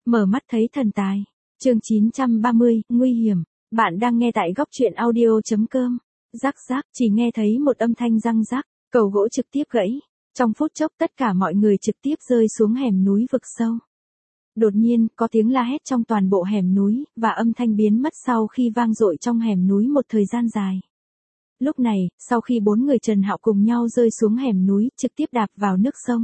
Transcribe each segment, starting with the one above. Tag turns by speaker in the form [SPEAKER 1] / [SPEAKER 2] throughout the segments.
[SPEAKER 1] Mở mắt thấy thần tài. Chương 930, nguy hiểm. Bạn đang nghe tại góc truyện audio.com. Rắc rắc, chỉ nghe thấy một âm thanh răng rắc, cầu gỗ trực tiếp gãy. Trong phút chốc tất cả mọi người trực tiếp rơi xuống hẻm núi vực sâu. Đột nhiên, có tiếng la hét trong toàn bộ hẻm núi, và âm thanh biến mất sau khi vang dội trong hẻm núi một thời gian dài. Lúc này, sau khi 4 người Trần Hạo cùng nhau rơi xuống hẻm núi, trực tiếp đạp vào nước sông.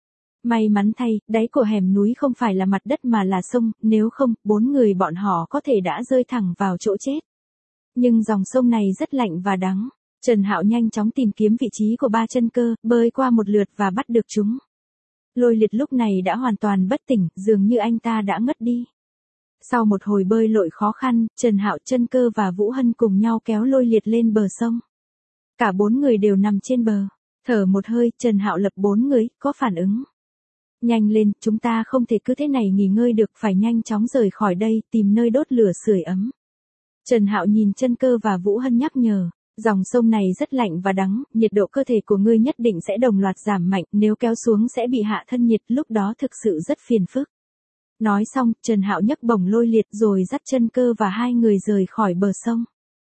[SPEAKER 1] May mắn thay, đáy của hẻm núi không phải là mặt đất mà là sông, nếu không, 4 người bọn họ có thể đã rơi thẳng vào chỗ chết. Nhưng dòng sông này rất lạnh và đắng. Trần Hạo nhanh chóng tìm kiếm vị trí của 3 chân cơ, bơi qua một lượt và bắt được chúng. Lôi Liệt lúc này đã hoàn toàn bất tỉnh, dường như anh ta đã ngất đi. Sau một hồi bơi lội khó khăn, Trần Hạo, Chân Cơ và Vũ Hân cùng nhau kéo Lôi Liệt lên bờ sông. Cả 4 người đều nằm trên bờ. Thở một hơi, Trần Hạo lập 4 người, có phản ứng. Nhanh lên, chúng ta không thể cứ thế này nghỉ ngơi được, phải nhanh chóng rời khỏi đây, tìm nơi đốt lửa sưởi ấm. Trần Hạo nhìn Chân Cơ và Vũ Hân nhắc nhở. Dòng sông này rất lạnh và đắng, nhiệt độ cơ thể của ngươi nhất định sẽ đồng loạt giảm mạnh, nếu kéo xuống sẽ bị hạ thân nhiệt, lúc đó thực sự rất phiền phức. Nói xong, Trần Hạo nhấc bổng Lôi Liệt rồi dắt Chân Cơ và 2 người rời khỏi bờ sông.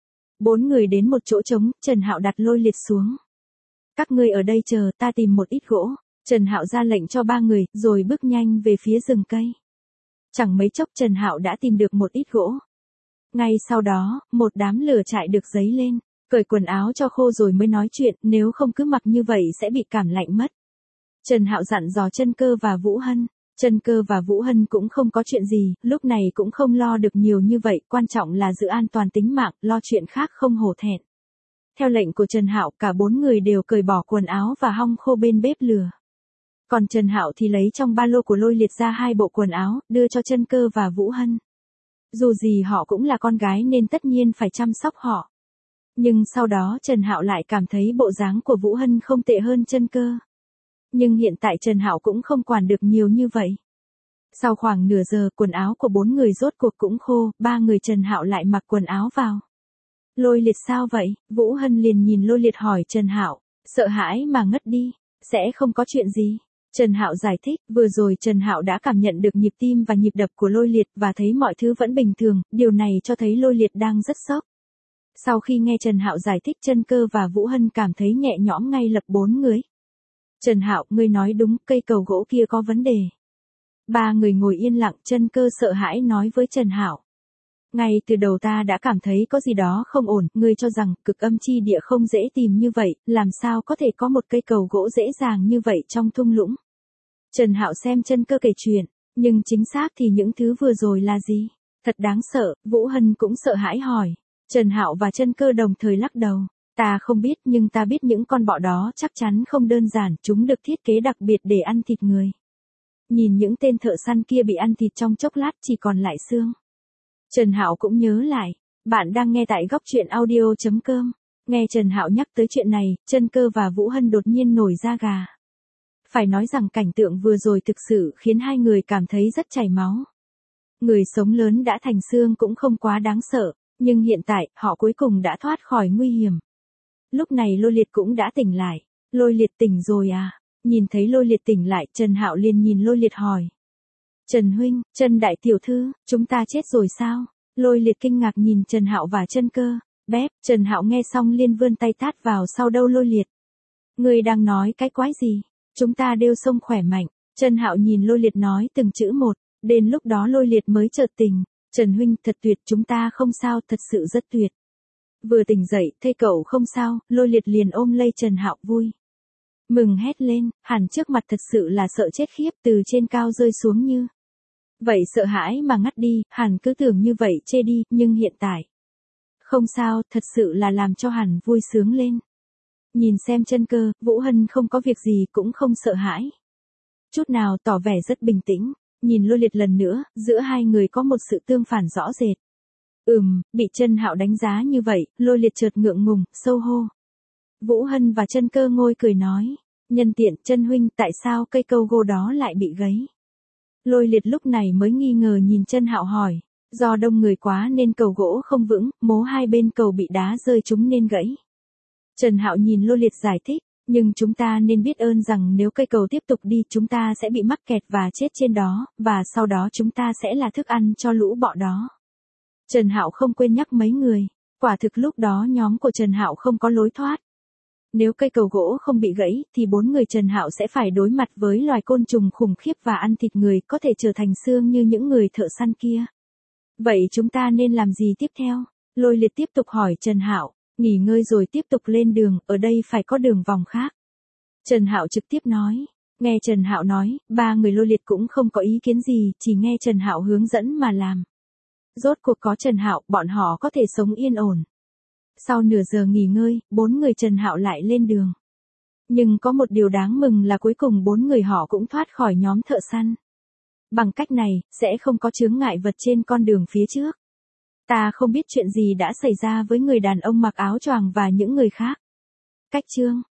[SPEAKER 1] 4 người đến một chỗ trống, Trần Hạo đặt Lôi Liệt xuống. Các ngươi ở đây chờ, ta tìm một ít gỗ. Trần Hạo ra lệnh cho 3 người, rồi bước nhanh về phía rừng cây. Chẳng mấy chốc Trần Hạo đã tìm được một ít gỗ. Ngay sau đó, một đám lửa trại được dấy lên. Cởi quần áo cho khô rồi mới nói chuyện, nếu không cứ mặc như vậy sẽ bị cảm lạnh mất. Trần Hạo dặn dò Chân Cơ và Vũ Hân. Chân Cơ và Vũ Hân cũng không có chuyện gì, lúc này cũng không lo được nhiều như vậy, quan trọng là giữ an toàn tính mạng, lo chuyện khác không hổ thẹn. Theo lệnh của Trần Hạo, cả 4 người đều cởi bỏ quần áo và hong khô bên bếp lửa. Còn Trần Hạo thì lấy trong ba lô của Lôi Liệt ra 2 bộ quần áo, đưa cho Chân Cơ và Vũ Hân. Dù gì họ cũng là con gái nên tất nhiên phải chăm sóc họ. Nhưng sau đó Trần Hạo lại cảm thấy bộ dáng của Vũ Hân không tệ hơn Chân Cơ. Nhưng hiện tại Trần Hạo cũng không quản được nhiều như vậy. Sau khoảng nửa giờ, quần áo của 4 người rốt cuộc cũng khô, 3 người Trần Hạo lại mặc quần áo vào. Lôi Liệt sao vậy? Vũ Hân liền nhìn Lôi Liệt hỏi Trần Hạo, sợ hãi mà ngất đi, sẽ không có chuyện gì. Trần Hạo giải thích, vừa rồi Trần Hạo đã cảm nhận được nhịp tim và nhịp đập của Lôi Liệt và thấy mọi thứ vẫn bình thường, điều này cho thấy Lôi Liệt đang rất sốc. Sau khi nghe Trần Hạo giải thích, Chân Cơ và Vũ Hân cảm thấy nhẹ nhõm ngay lập 4 người. Trần Hạo, ngươi nói đúng, cây cầu gỗ kia có vấn đề. 3 người ngồi yên lặng, Chân Cơ sợ hãi nói với Trần Hạo. Ngay từ đầu ta đã cảm thấy có gì đó không ổn, ngươi cho rằng cực âm chi địa không dễ tìm như vậy, làm sao có thể có một cây cầu gỗ dễ dàng như vậy trong thung lũng. Trần Hạo xem Chân Cơ kể chuyện, nhưng chính xác thì những thứ vừa rồi là gì? Thật đáng sợ, Vũ Hân cũng sợ hãi hỏi. Trần Hạo và Chân Cơ đồng thời lắc đầu. Ta không biết nhưng ta biết những con bọ đó chắc chắn không đơn giản, chúng được thiết kế đặc biệt để ăn thịt người. Nhìn những tên thợ săn kia bị ăn thịt trong chốc lát chỉ còn lại xương. Trần Hạo cũng nhớ lại, bạn đang nghe tại góc truyện audio.com. Nghe Trần Hạo nhắc tới chuyện này, Chân Cơ và Vũ Hân đột nhiên nổi da gà. Phải nói rằng cảnh tượng vừa rồi thực sự khiến 2 người cảm thấy rất chảy máu. Người sống lớn đã thành xương cũng không quá đáng sợ. Nhưng hiện tại, họ cuối cùng đã thoát khỏi nguy hiểm. Lúc này Lôi Liệt cũng đã tỉnh lại. Lôi Liệt tỉnh rồi à? Nhìn thấy Lôi Liệt tỉnh lại, Trần Hạo liền nhìn Lôi Liệt hỏi. Trần huynh, Trần đại tiểu thư, chúng ta chết rồi sao? Lôi Liệt kinh ngạc nhìn Trần Hạo và Chân Cơ. Bép, Trần Hạo nghe xong liền vươn tay tát vào sau đầu Lôi Liệt. Ngươi đang nói cái quái gì? Chúng ta đều sống khỏe mạnh. Trần Hạo nhìn Lôi Liệt nói từng chữ một. Đến lúc đó Lôi Liệt mới chợt tỉnh. Trần huynh, thật tuyệt, chúng ta không sao, thật sự rất tuyệt. Vừa tỉnh dậy, thấy cậu không sao, Lôi Liệt liền ôm lấy Trần Hạo vui. Mừng hét lên, hẳn trước mặt thật sự là sợ chết khiếp, từ trên cao rơi xuống như. Vậy sợ hãi mà ngất đi, hẳn cứ tưởng như vậy chê đi, nhưng hiện tại. Không sao, thật sự là làm cho hẳn vui sướng lên. Nhìn xem Chân Cơ, Vũ Hân không có việc gì cũng không sợ hãi. Chút nào tỏ vẻ rất bình tĩnh. Nhìn Lôi Liệt lần nữa, giữa 2 người có một sự tương phản rõ rệt. Bị Trần Hạo đánh giá như vậy, Lôi Liệt chợt ngượng ngùng, sâu hô. Vũ Hân và Chân Cơ ngồi cười nói. Nhân tiện, Chân huynh, tại sao cây cầu gỗ đó lại bị gãy? Lôi Liệt lúc này mới nghi ngờ nhìn Trần Hạo hỏi. Do đông người quá nên cầu gỗ không vững, mố 2 bên cầu bị đá rơi chúng nên gãy. Trần Hạo nhìn Lôi Liệt giải thích. Nhưng chúng ta nên biết ơn rằng nếu cây cầu tiếp tục đi chúng ta sẽ bị mắc kẹt và chết trên đó, và sau đó chúng ta sẽ là thức ăn cho lũ bọ đó. Trần Hạo không quên nhắc mấy người. Quả thực lúc đó nhóm của Trần Hạo không có lối thoát. Nếu cây cầu gỗ không bị gãy thì 4 người Trần Hạo sẽ phải đối mặt với loài côn trùng khủng khiếp và ăn thịt người, có thể trở thành xương như những người thợ săn kia. Vậy chúng ta nên làm gì tiếp theo? Lôi Liệt tiếp tục hỏi Trần Hạo. Nghỉ ngơi rồi tiếp tục lên đường, ở đây phải có đường vòng khác. Trần Hạo trực tiếp nói. Nghe Trần Hạo nói, 3 người Lôi Liệt cũng không có ý kiến gì, chỉ nghe Trần Hạo hướng dẫn mà làm. Rốt cuộc có Trần Hạo, bọn họ có thể sống yên ổn. Sau nửa giờ nghỉ ngơi, 4 người Trần Hạo lại lên đường. Nhưng có một điều đáng mừng là cuối cùng 4 người họ cũng thoát khỏi nhóm thợ săn. Bằng cách này, sẽ không có chướng ngại vật trên con đường phía trước. Ta không biết chuyện gì đã xảy ra với người đàn ông mặc áo choàng và những người khác. Cách chương